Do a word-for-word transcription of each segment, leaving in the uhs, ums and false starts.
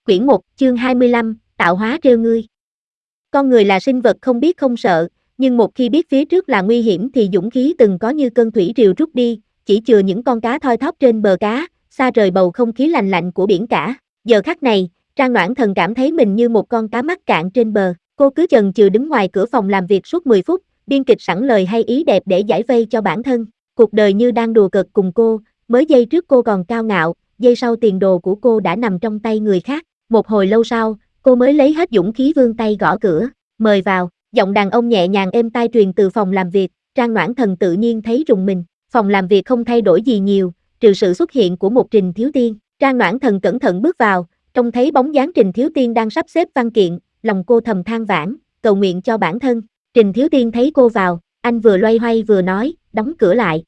Quyển một, chương hai mươi lăm, tạo hóa trêu ngươi. Con người là sinh vật không biết không sợ, nhưng một khi biết phía trước là nguy hiểm thì dũng khí từng có như cơn thủy triều rút đi, chỉ chừa những con cá thoi thóp trên bờ cá, xa rời bầu không khí lành lạnh của biển cả. Giờ khắc này, Trang Noãn Thần cảm thấy mình như một con cá mắc cạn trên bờ. Cô cứ chần chừ đứng ngoài cửa phòng làm việc suốt mười phút, biên kịch sẵn lời hay ý đẹp để giải vây cho bản thân. Cuộc đời như đang đùa cợt cùng cô, mới giây trước cô còn cao ngạo, giây sau tiền đồ của cô đã nằm trong tay người khác. Một hồi lâu sau, cô mới lấy hết dũng khí vươn tay gõ cửa, mời vào. Giọng đàn ông nhẹ nhàng êm tai truyền từ phòng làm việc. Trang Noãn Thần tự nhiên thấy rùng mình. Phòng làm việc không thay đổi gì nhiều, trừ sự xuất hiện của một Trình Thiếu Tiên. Trang Noãn Thần cẩn thận bước vào, trông thấy bóng dáng Trình Thiếu Tiên đang sắp xếp văn kiện, lòng cô thầm than vãn, cầu nguyện cho bản thân. Trình Thiếu Tiên thấy cô vào, anh vừa loay hoay vừa nói, đóng cửa lại.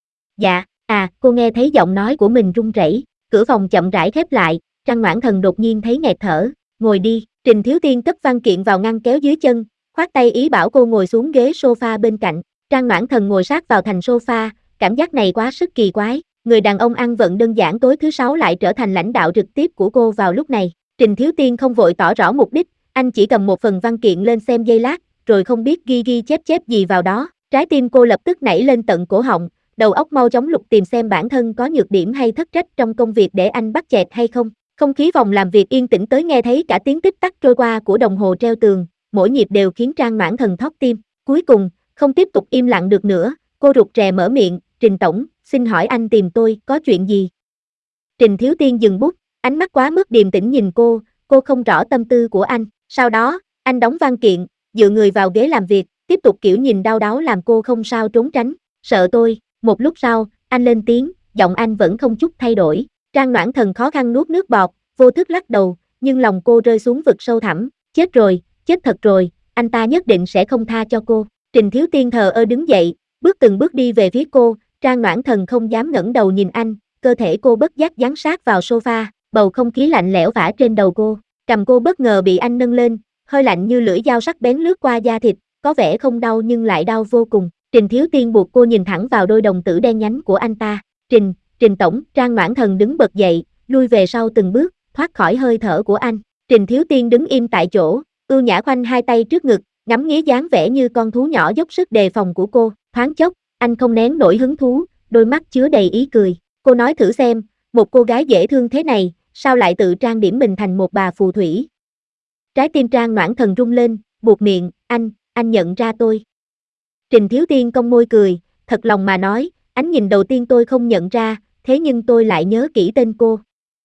Dạ, à, cô nghe thấy giọng nói của mình run rẩy. Cửa phòng chậm rãi khép lại, Trang Noãn Thần đột nhiên thấy nghẹt thở, ngồi đi. Trình Thiếu Tiên cất văn kiện vào ngăn kéo dưới chân, khoát tay ý bảo cô ngồi xuống ghế sofa bên cạnh. Trang Noãn Thần ngồi sát vào thành sofa, cảm giác này quá sức kỳ quái. Người đàn ông ăn vận đơn giản tối thứ sáu lại trở thành lãnh đạo trực tiếp của cô vào lúc này. Trình Thiếu Tiên không vội tỏ rõ mục đích, anh chỉ cầm một phần văn kiện lên xem giây lát, rồi không biết ghi ghi chép chép gì vào đó. Trái tim cô lập tức nảy lên tận cổ họng, đầu óc mau chóng lục tìm xem bản thân có nhược điểm hay thất trách trong công việc để anh bắt chẹt hay không. Không khí phòng làm việc yên tĩnh tới nghe thấy cả tiếng tích tắc trôi qua của đồng hồ treo tường, mỗi nhịp đều khiến Trang Noãn Thần thót tim. Cuối cùng, không tiếp tục im lặng được nữa, cô rụt rè mở miệng, Trình Tổng, xin hỏi anh tìm tôi, có chuyện gì? Trình Thiếu Tiên dừng bút, ánh mắt quá mức điềm tĩnh nhìn cô, cô không rõ tâm tư của anh. Sau đó, anh đóng văn kiện, dựa người vào ghế làm việc, tiếp tục kiểu nhìn đau đáu làm cô không sao trốn tránh. Sợ tôi. Một lúc sau, anh lên tiếng, giọng anh vẫn không chút thay đổi. Trang Noãn Thần khó khăn nuốt nước bọt, vô thức lắc đầu, nhưng lòng cô rơi xuống vực sâu thẳm. Chết rồi, chết thật rồi, anh ta nhất định sẽ không tha cho cô. Trình Thiếu Tiên thờ ơ đứng dậy, bước từng bước đi về phía cô. Trang Noãn Thần không dám ngẩng đầu nhìn anh, cơ thể cô bất giác dán sát vào sofa, bầu không khí lạnh lẽo vả trên đầu cô. Cầm cô bất ngờ bị anh nâng lên, hơi lạnh như lưỡi dao sắc bén lướt qua da thịt, có vẻ không đau nhưng lại đau vô cùng. Trình Thiếu Tiên buộc cô nhìn thẳng vào đôi đồng tử đen nhánh của anh ta. Trình, Trình Tổng, Trang Noãn Thần đứng bật dậy, lui về sau từng bước, thoát khỏi hơi thở của anh. Trình Thiếu Tiên đứng im tại chỗ, ưu nhã khoanh hai tay trước ngực, ngắm nghía dáng vẻ như con thú nhỏ dốc sức đề phòng của cô. Thoáng chốc, anh không nén nổi hứng thú, đôi mắt chứa đầy ý cười. Cô nói thử xem, một cô gái dễ thương thế này, sao lại tự trang điểm mình thành một bà phù thủy? Trái tim Trang Noãn Thần rung lên, buột miệng, anh, anh nhận ra tôi. Trình Thiếu Tiên cong môi cười, thật lòng mà nói, ánh nhìn đầu tiên tôi không nhận ra, thế nhưng tôi lại nhớ kỹ tên cô.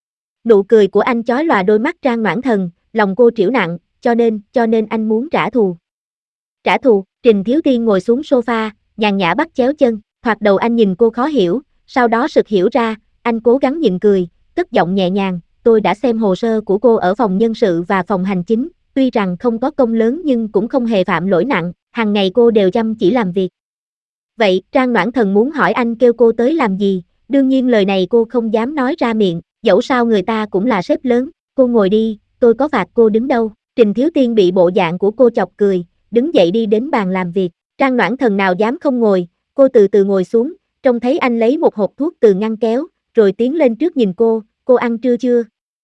Nụ cười của anh chói lòa đôi mắt Trang Noãn Thần, lòng cô triểu nặng, cho nên, cho nên anh muốn trả thù. Trả thù, Trình Thiếu Tiên ngồi xuống sofa, nhàn nhã bắt chéo chân, thoạt đầu anh nhìn cô khó hiểu, sau đó sực hiểu ra, anh cố gắng nhịn cười, cất giọng nhẹ nhàng, tôi đã xem hồ sơ của cô ở phòng nhân sự và phòng hành chính, tuy rằng không có công lớn nhưng cũng không hề phạm lỗi nặng, hàng ngày cô đều chăm chỉ làm việc. Vậy, Trang Noãn Thần muốn hỏi anh kêu cô tới làm gì, đương nhiên lời này cô không dám nói ra miệng, dẫu sao người ta cũng là sếp lớn, cô ngồi đi, tôi có phạt cô đứng đâu. Trình Thiếu Tiên bị bộ dạng của cô chọc cười, đứng dậy đi đến bàn làm việc. Trang Noãn Thần nào dám không ngồi, cô từ từ ngồi xuống, trông thấy anh lấy một hộp thuốc từ ngăn kéo, rồi tiến lên trước nhìn cô, cô ăn trưa chưa?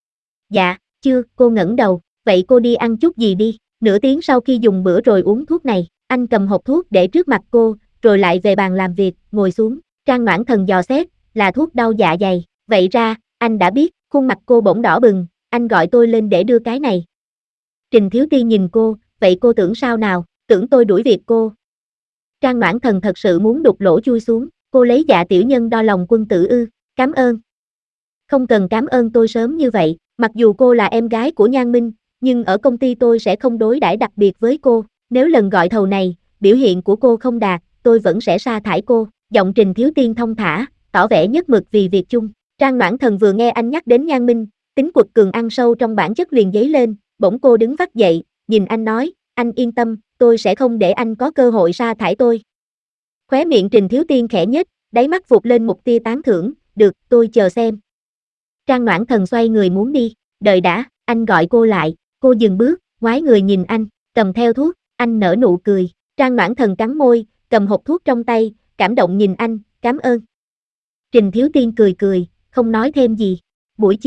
Dạ, chưa, cô ngẩng đầu, vậy cô đi ăn chút gì đi, nửa tiếng sau khi dùng bữa rồi uống thuốc này. Anh cầm hộp thuốc để trước mặt cô, rồi lại về bàn làm việc, ngồi xuống. Trang Noãn Thần dò xét, là thuốc đau dạ dày, vậy ra, anh đã biết. Khuôn mặt cô bỗng đỏ bừng, anh gọi tôi lên để đưa cái này. Trình Thiếu Tiên nhìn cô, vậy cô tưởng sao nào, tưởng tôi đuổi việc cô. Trang Noãn Thần thật sự muốn đục lỗ chui xuống, cô lấy dạ tiểu nhân đo lòng quân tử ư, cảm ơn. Không cần cảm ơn tôi sớm như vậy, mặc dù cô là em gái của Nhan Minh, nhưng ở công ty tôi sẽ không đối đãi đặc biệt với cô, nếu lần gọi thầu này, biểu hiện của cô không đạt, tôi vẫn sẽ sa thải cô. Giọng Trình Thiếu Tiên thông thả, tỏ vẻ nhất mực vì việc chung. Trang Noãn Thần vừa nghe anh nhắc đến Nhan Minh, tính quật cường ăn sâu trong bản chất liền dấy lên, bỗng cô đứng vắt dậy, nhìn anh nói, anh yên tâm, tôi sẽ không để anh có cơ hội sa thải tôi. Khóe miệng Trình Thiếu Tiên khẽ nhếch, đáy mắt vụt lên một tia tán thưởng, được, tôi chờ xem. Trang Noãn Thần xoay người muốn đi, đợi đã, anh gọi cô lại, cô dừng bước, ngoái người nhìn anh, cầm theo thuốc, anh nở nụ cười. Trang Noãn Thần cắn môi, cầm hộp thuốc trong tay, cảm động nhìn anh, cảm ơn. Trình Thiếu Tiên cười cười, không nói thêm gì. Buổi chiều,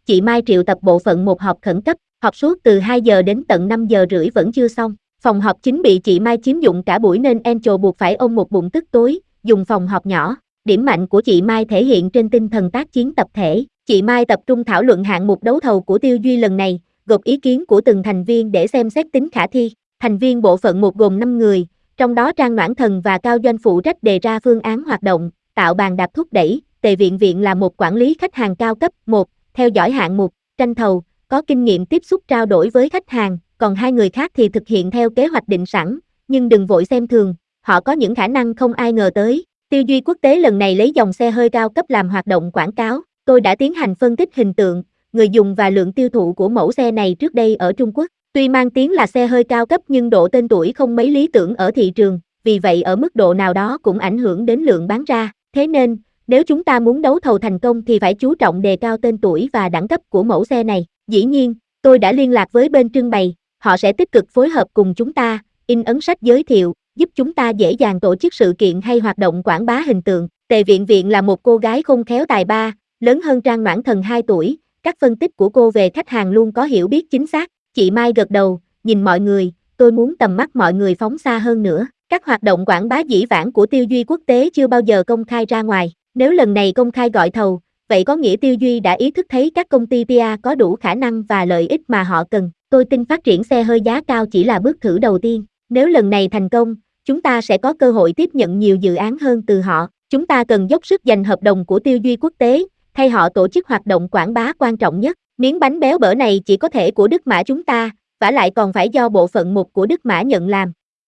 chị Mai triệu tập bộ phận một họp khẩn cấp, họp suốt từ hai giờ đến tận năm giờ rưỡi vẫn chưa xong. Phòng họp chính bị chị Mai chiếm dụng cả buổi nên Angel buộc phải ôm một bụng tức tối, dùng phòng họp nhỏ. Điểm mạnh của chị Mai thể hiện trên tinh thần tác chiến tập thể. Chị Mai tập trung thảo luận hạng mục đấu thầu của Tiêu Duy lần này, gộp ý kiến của từng thành viên để xem xét tính khả thi. Thành viên bộ phận một gồm năm người, trong đó Trang Noãn Thần và Cao Doanh phụ trách đề ra phương án hoạt động, tạo bàn đạp thúc đẩy. Tề Viện Viện là một quản lý khách hàng cao cấp, một, theo dõi hạng mục, tranh thầu, có kinh nghiệm tiếp xúc trao đổi với khách hàng, còn hai người khác thì thực hiện theo kế hoạch định sẵn, nhưng đừng vội xem thường, họ có những khả năng không ai ngờ tới. Tiêu Duy Quốc tế lần này lấy dòng xe hơi cao cấp làm hoạt động quảng cáo, tôi đã tiến hành phân tích hình tượng, người dùng và lượng tiêu thụ của mẫu xe này trước đây ở Trung Quốc. Tuy mang tiếng là xe hơi cao cấp nhưng độ tên tuổi không mấy lý tưởng ở thị trường, vì vậy ở mức độ nào đó cũng ảnh hưởng đến lượng bán ra. Thế nên, nếu chúng ta muốn đấu thầu thành công thì phải chú trọng đề cao tên tuổi và đẳng cấp của mẫu xe này. Dĩ nhiên, tôi đã liên lạc với bên trưng bày, họ sẽ tích cực phối hợp cùng chúng ta, in ấn sách giới thiệu, giúp chúng ta dễ dàng tổ chức sự kiện hay hoạt động quảng bá hình tượng. Tề Viện Viện là một cô gái khôn khéo tài ba, lớn hơn Trang Noãn Thần hai tuổi, các phân tích của cô về khách hàng luôn có hiểu biết chính xác. Chị Mai gật đầu, nhìn mọi người, tôi muốn tầm mắt mọi người phóng xa hơn nữa. Các hoạt động quảng bá dĩ vãng của Tiêu Duy Quốc tế chưa bao giờ công khai ra ngoài. Nếu lần này công khai gọi thầu, vậy có nghĩa Tiêu Duy đã ý thức thấy các công ty pê e có đủ khả năng và lợi ích mà họ cần. Tôi tin phát triển xe hơi giá cao chỉ là bước thử đầu tiên. Nếu lần này thành công, chúng ta sẽ có cơ hội tiếp nhận nhiều dự án hơn từ họ. Chúng ta cần dốc sức giành hợp đồng của Tiêu Duy Quốc tế, thay họ tổ chức hoạt động quảng bá quan trọng nhất. Miếng bánh béo bở này chỉ có thể của Đức Mã chúng ta, vả lại còn phải do bộ phận một của Đức Mã nhận làm.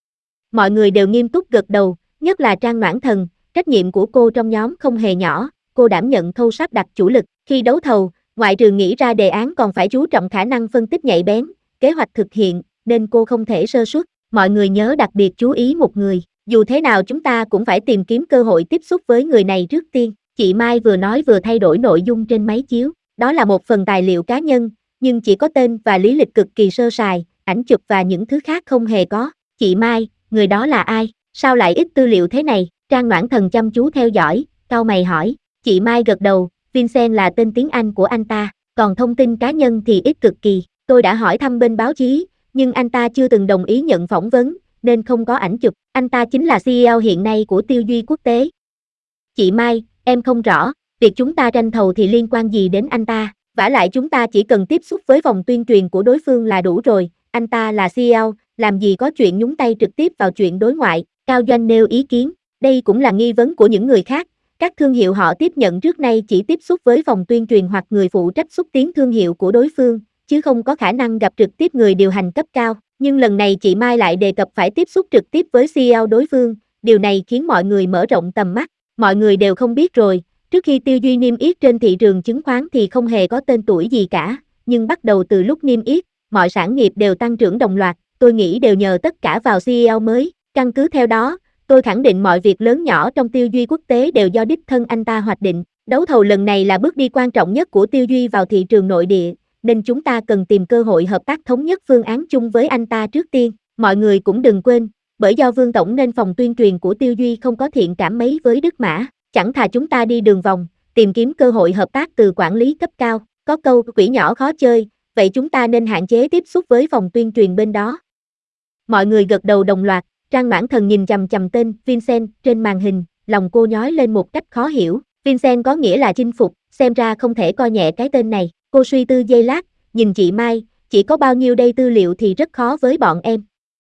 Mọi người đều nghiêm túc gật đầu, nhất là Trang Noãn Thần, trách nhiệm của cô trong nhóm không hề nhỏ, cô đảm nhận khâu sắp đặt chủ lực. Khi đấu thầu, ngoại trừ nghĩ ra đề án còn phải chú trọng khả năng phân tích nhạy bén, kế hoạch thực hiện, nên cô không thể sơ suất. Mọi người nhớ đặc biệt chú ý một người, dù thế nào chúng ta cũng phải tìm kiếm cơ hội tiếp xúc với người này trước tiên. Chị Mai vừa nói vừa thay đổi nội dung trên máy chiếu, đó là một phần tài liệu cá nhân, nhưng chỉ có tên và lý lịch cực kỳ sơ sài, ảnh chụp và những thứ khác không hề có. Chị Mai, người đó là ai? Sao lại ít tư liệu thế này? Trang Noãn Thần chăm chú theo dõi, cau mày hỏi. Chị Mai gật đầu, Vincent là tên tiếng Anh của anh ta, còn thông tin cá nhân thì ít cực kỳ. Tôi đã hỏi thăm bên báo chí, nhưng anh ta chưa từng đồng ý nhận phỏng vấn, nên không có ảnh chụp. Anh ta chính là xê e ô hiện nay của Tiêu Duy Quốc tế. Chị Mai, em không rõ, việc chúng ta tranh thầu thì liên quan gì đến anh ta? Vả lại chúng ta chỉ cần tiếp xúc với vòng tuyên truyền của đối phương là đủ rồi, anh ta là xê e ô, làm gì có chuyện nhúng tay trực tiếp vào chuyện đối ngoại. Cao Doanh nêu ý kiến, đây cũng là nghi vấn của những người khác. Các thương hiệu họ tiếp nhận trước nay chỉ tiếp xúc với vòng tuyên truyền hoặc người phụ trách xúc tiến thương hiệu của đối phương, chứ không có khả năng gặp trực tiếp người điều hành cấp cao. Nhưng lần này chị Mai lại đề cập phải tiếp xúc trực tiếp với xê e ô đối phương, điều này khiến mọi người mở rộng tầm mắt. Mọi người đều không biết rồi, trước khi Tiêu Duy niêm yết trên thị trường chứng khoán thì không hề có tên tuổi gì cả, nhưng bắt đầu từ lúc niêm yết, mọi sản nghiệp đều tăng trưởng đồng loạt, tôi nghĩ đều nhờ tất cả vào xê e ô mới. Căn cứ theo đó, tôi khẳng định mọi việc lớn nhỏ trong Tiêu Duy Quốc tế đều do đích thân anh ta hoạch định. Đấu thầu lần này là bước đi quan trọng nhất của Tiêu Duy vào thị trường nội địa, nên chúng ta cần tìm cơ hội hợp tác thống nhất phương án chung với anh ta trước tiên. Mọi người cũng đừng quên, bởi do Vương Tổng nên phòng tuyên truyền của Tiêu Duy không có thiện cảm mấy với Đức Mã, chẳng thà chúng ta đi đường vòng, tìm kiếm cơ hội hợp tác từ quản lý cấp cao. Có câu quỷ nhỏ khó chơi, vậy chúng ta nên hạn chế tiếp xúc với phòng tuyên truyền bên đó. Mọi người gật đầu đồng loạt. Trang Noãn Thần nhìn chằm chằm tên Vincent trên màn hình, lòng cô nhói lên một cách khó hiểu. Vincent có nghĩa là chinh phục, xem ra không thể coi nhẹ cái tên này. Cô suy tư giây lát, nhìn chị Mai, chỉ có bao nhiêu đây tư liệu thì rất khó với bọn em.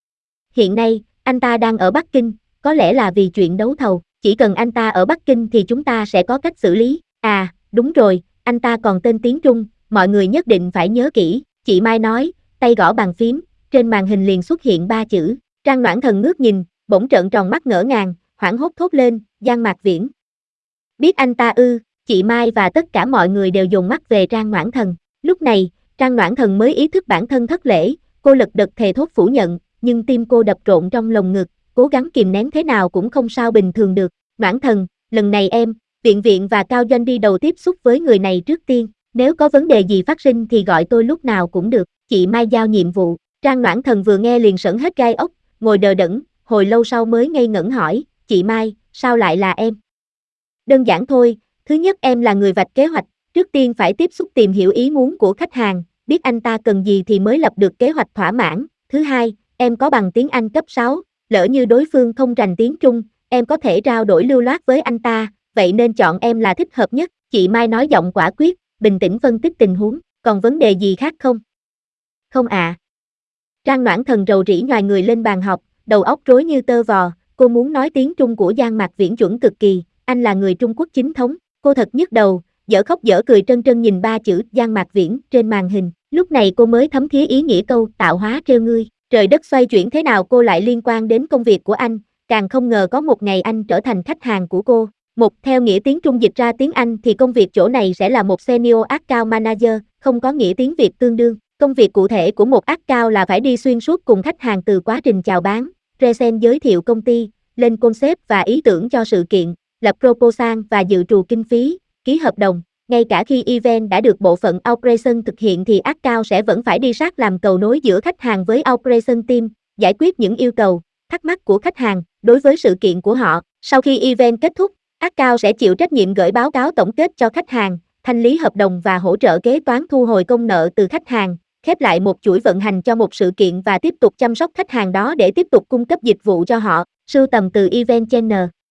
Hiện nay, anh ta đang ở Bắc Kinh, có lẽ là vì chuyện đấu thầu, chỉ cần anh ta ở Bắc Kinh thì chúng ta sẽ có cách xử lý. À, đúng rồi, anh ta còn tên tiếng Trung, mọi người nhất định phải nhớ kỹ. Chị Mai nói, tay gõ bàn phím, trên màn hình liền xuất hiện ba chữ. Trang Noãn Thần ngước nhìn, bỗng trợn tròn mắt ngỡ ngàng, hoảng hốt thốt lên, Giang Mạc Viễn. Biết anh ta ư? Chị Mai và tất cả mọi người đều dồn mắt về Trang Noãn Thần. Lúc này, Trang Noãn Thần mới ý thức bản thân thất lễ, cô lật đật thề thốt phủ nhận, nhưng tim cô đập rộn trong lồng ngực, cố gắng kìm nén thế nào cũng không sao bình thường được. Noãn Thần, lần này em, Viện Viện và Cao Doanh đi đầu tiếp xúc với người này trước tiên, nếu có vấn đề gì phát sinh thì gọi tôi lúc nào cũng được. Chị Mai giao nhiệm vụ. Trang Noãn Thần vừa nghe liền sởn hết gai ốc, ngồi đờ đẫn, hồi lâu sau mới ngây ngẩn hỏi, chị Mai, sao lại là em? Đơn giản thôi, thứ nhất em là người vạch kế hoạch, Trước tiên phải tiếp xúc tìm hiểu ý muốn của khách hàng, biết anh ta cần gì thì mới lập được kế hoạch thỏa mãn. Thứ hai, em có bằng tiếng Anh cấp sáu, lỡ như đối phương không rành tiếng Trung, em có thể trao đổi lưu loát với anh ta, vậy nên chọn em là thích hợp nhất. Chị Mai nói giọng quả quyết, bình tĩnh phân tích tình huống, còn vấn đề gì khác không? Không ạ. À. Trang Noãn Thần rầu rĩ nhoài người lên bàn học, đầu óc rối như tơ vò, cô muốn nói tiếng Trung của Giang Mạc Viễn chuẩn cực kỳ, anh là người Trung Quốc chính thống, cô thật nhức đầu, dở khóc dở cười trân trân nhìn ba chữ Giang Mạc Viễn trên màn hình, lúc này cô mới thấm thía ý nghĩa câu tạo hóa trêu ngươi, trời đất xoay chuyển thế nào cô lại liên quan đến công việc của anh, càng không ngờ có một ngày anh trở thành khách hàng của cô. Một, theo nghĩa tiếng Trung dịch ra tiếng Anh thì công việc chỗ này sẽ là một Senior Account Manager, không có nghĩa tiếng Việt tương đương. Công việc cụ thể của một account là phải đi xuyên suốt cùng khách hàng từ quá trình chào bán, present giới thiệu công ty, lên concept và ý tưởng cho sự kiện, lập proposal và dự trù kinh phí, ký hợp đồng. Ngay cả khi event đã được bộ phận operation thực hiện thì account sẽ vẫn phải đi sát làm cầu nối giữa khách hàng với operation team, giải quyết những yêu cầu, thắc mắc của khách hàng đối với sự kiện của họ. Sau khi event kết thúc, account sẽ chịu trách nhiệm gửi báo cáo tổng kết cho khách hàng, thanh lý hợp đồng và hỗ trợ kế toán thu hồi công nợ từ khách hàng, khép lại một chuỗi vận hành cho một sự kiện và tiếp tục chăm sóc khách hàng đó để tiếp tục cung cấp dịch vụ cho họ. Sưu tầm từ Event Channel.